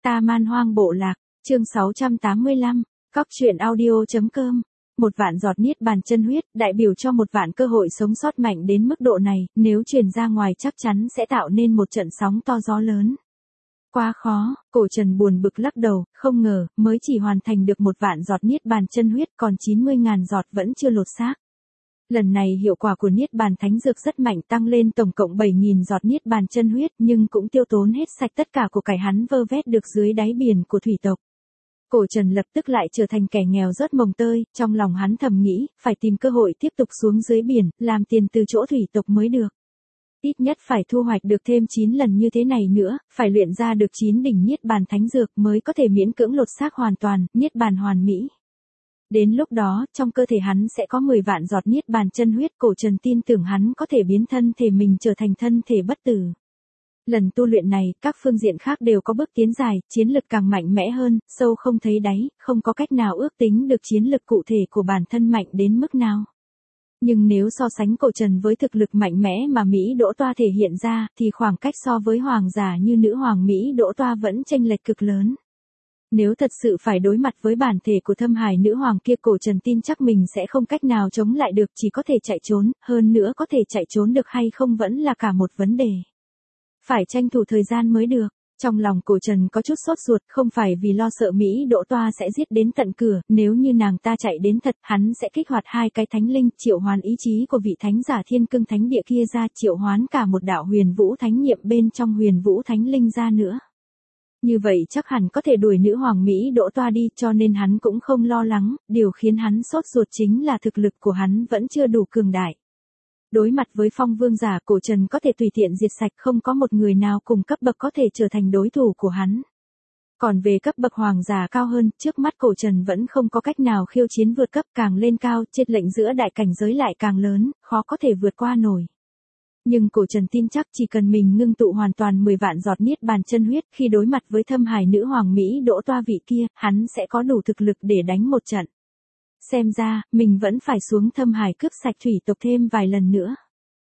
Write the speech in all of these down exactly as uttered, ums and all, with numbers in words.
Ta Man Hoang Bộ Lạc, chương sáu trăm tám mươi lăm, Cóc truyện audio.com. Một vạn giọt niết bàn chân huyết, đại biểu cho một vạn cơ hội sống sót mạnh đến mức độ này, nếu truyền ra ngoài chắc chắn sẽ tạo nên một trận sóng to gió lớn. Quá khó, Cổ Trần buồn bực lắc đầu, không ngờ, mới chỉ hoàn thành được một vạn giọt niết bàn chân huyết còn chín mươi ngàn giọt vẫn chưa lột xác. Lần này hiệu quả của niết bàn thánh dược rất mạnh, tăng lên tổng cộng bảy nghìn giọt niết bàn chân huyết, nhưng cũng tiêu tốn hết sạch tất cả của cải hắn vơ vét được dưới đáy biển của thủy tộc. Cổ Trần lập tức lại trở thành kẻ nghèo rớt mồng tơi, trong lòng hắn thầm nghĩ, phải tìm cơ hội tiếp tục xuống dưới biển, làm tiền từ chỗ thủy tộc mới được. Ít nhất phải thu hoạch được thêm chín lần như thế này nữa, phải luyện ra được chín đỉnh niết bàn thánh dược mới có thể miễn cưỡng lột xác hoàn toàn, niết bàn hoàn mỹ. Đến lúc đó, trong cơ thể hắn sẽ có mười vạn giọt niết bàn chân huyết. Cổ Trần tin tưởng hắn có thể biến thân thể mình trở thành thân thể bất tử. Lần tu luyện này, các phương diện khác đều có bước tiến dài, chiến lực càng mạnh mẽ hơn, sâu không thấy đáy, không có cách nào ước tính được chiến lực cụ thể của bản thân mạnh đến mức nào. Nhưng nếu so sánh Cổ Trần với thực lực mạnh mẽ mà Mỹ Đỗ Toa thể hiện ra, thì khoảng cách so với hoàng giả như nữ hoàng Mỹ Đỗ Toa vẫn chênh lệch cực lớn. Nếu thật sự phải đối mặt với bản thể của thâm hải nữ hoàng kia, Cổ Trần tin chắc mình sẽ không cách nào chống lại được, chỉ có thể chạy trốn, hơn nữa có thể chạy trốn được hay không vẫn là cả một vấn đề. Phải tranh thủ thời gian mới được. Trong lòng Cổ Trần có chút sốt ruột, không phải vì lo sợ Mỹ Đỗ Toa sẽ giết đến tận cửa, nếu như nàng ta chạy đến thật, hắn sẽ kích hoạt hai cái thánh linh, triệu hoán ý chí của vị thánh giả thiên cương thánh địa kia ra, triệu hoán cả một đạo huyền vũ thánh nhiệm bên trong huyền vũ thánh linh ra nữa. Như vậy chắc hẳn có thể đuổi nữ hoàng Mỹ Đỗ Toa đi, cho nên hắn cũng không lo lắng, điều khiến hắn sốt ruột chính là thực lực của hắn vẫn chưa đủ cường đại. Đối mặt với phong vương giả, Cổ Trần có thể tùy tiện diệt sạch, không có một người nào cùng cấp bậc có thể trở thành đối thủ của hắn. Còn về cấp bậc hoàng giả cao hơn, trước mắt Cổ Trần vẫn không có cách nào khiêu chiến vượt cấp, càng lên cao, chênh lệch giữa đại cảnh giới lại càng lớn, khó có thể vượt qua nổi. Nhưng Cổ Trần tin chắc chỉ cần mình ngưng tụ hoàn toàn mười vạn giọt niết bàn chân huyết, khi đối mặt với thâm hải nữ hoàng Mỹ Đỗ Toa vị kia, hắn sẽ có đủ thực lực để đánh một trận. Xem ra, mình vẫn phải xuống thâm hải cướp sạch thủy tộc thêm vài lần nữa.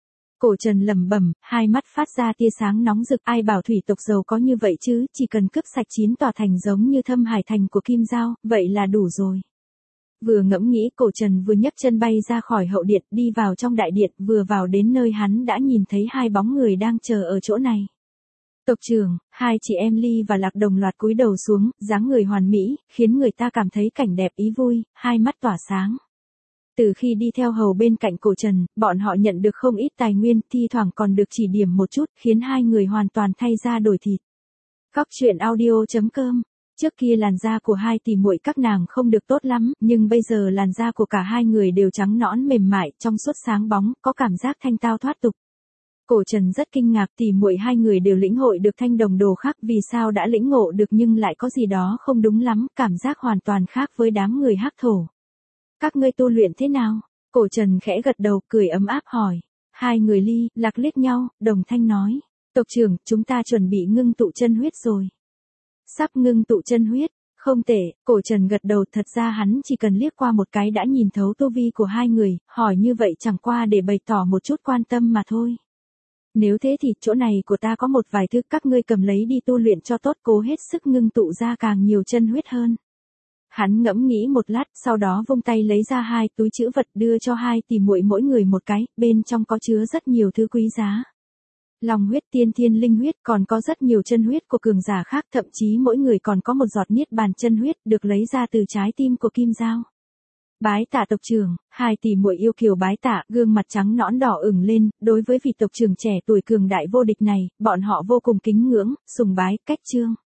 Cổ Trần lẩm bẩm, hai mắt phát ra tia sáng nóng rực, ai bảo thủy tộc giàu có như vậy chứ, chỉ cần cướp sạch chín tòa thành giống như thâm hải thành của Kim Giao, vậy là đủ rồi. Vừa ngẫm nghĩ, Cổ Trần vừa nhấc chân bay ra khỏi hậu điện, đi vào trong đại điện, vừa vào đến nơi hắn đã nhìn thấy hai bóng người đang chờ ở chỗ này. Tộc trưởng, hai chị em Ly và Lạc đồng loạt cúi đầu xuống, dáng người hoàn mỹ, khiến người ta cảm thấy cảnh đẹp ý vui, hai mắt tỏa sáng. Từ khi đi theo hầu bên cạnh Cổ Trần, bọn họ nhận được không ít tài nguyên, thi thoảng còn được chỉ điểm một chút, khiến hai người hoàn toàn thay da đổi thịt. Cóc truyện audio.com. Trước kia làn da của hai tỷ muội các nàng không được tốt lắm, nhưng bây giờ làn da của cả hai người đều trắng nõn mềm mại, trong suốt sáng bóng, có cảm giác thanh tao thoát tục. Cổ Trần rất kinh ngạc, tỷ muội hai người đều lĩnh hội được thanh đồng đồ khác, vì sao đã lĩnh ngộ được nhưng lại có gì đó không đúng lắm, cảm giác hoàn toàn khác với đám người Hắc Thổ. Các ngươi tu luyện thế nào? Cổ Trần khẽ gật đầu, cười ấm áp hỏi. Hai người Ly, Lạc liếc nhau, đồng thanh nói. Tộc trưởng, chúng ta chuẩn bị ngưng tụ chân huyết rồi. Sắp ngưng tụ chân huyết, không tệ. Cổ Trần gật đầu, thật ra hắn chỉ cần liếc qua một cái đã nhìn thấu tu vi của hai người, hỏi như vậy chẳng qua để bày tỏ một chút quan tâm mà thôi. Nếu thế thì chỗ này của ta có một vài thứ, các ngươi cầm lấy đi tu luyện cho tốt, cố hết sức ngưng tụ ra càng nhiều chân huyết hơn. Hắn ngẫm nghĩ một lát, sau đó vung tay lấy ra hai túi trữ vật đưa cho hai tỷ muội mỗi người một cái, bên trong có chứa rất nhiều thứ quý giá. Long huyết, tiên thiên linh huyết, còn có rất nhiều chân huyết của cường giả khác, thậm chí mỗi người còn có một giọt niết bàn chân huyết được lấy ra từ trái tim của Kim Giao. Bái tạ tộc trưởng, hai tỷ muội yêu kiều bái tạ, gương mặt trắng nõn đỏ ửng lên, đối với vị tộc trưởng trẻ tuổi cường đại vô địch này, bọn họ vô cùng kính ngưỡng, sùng bái, cách trương.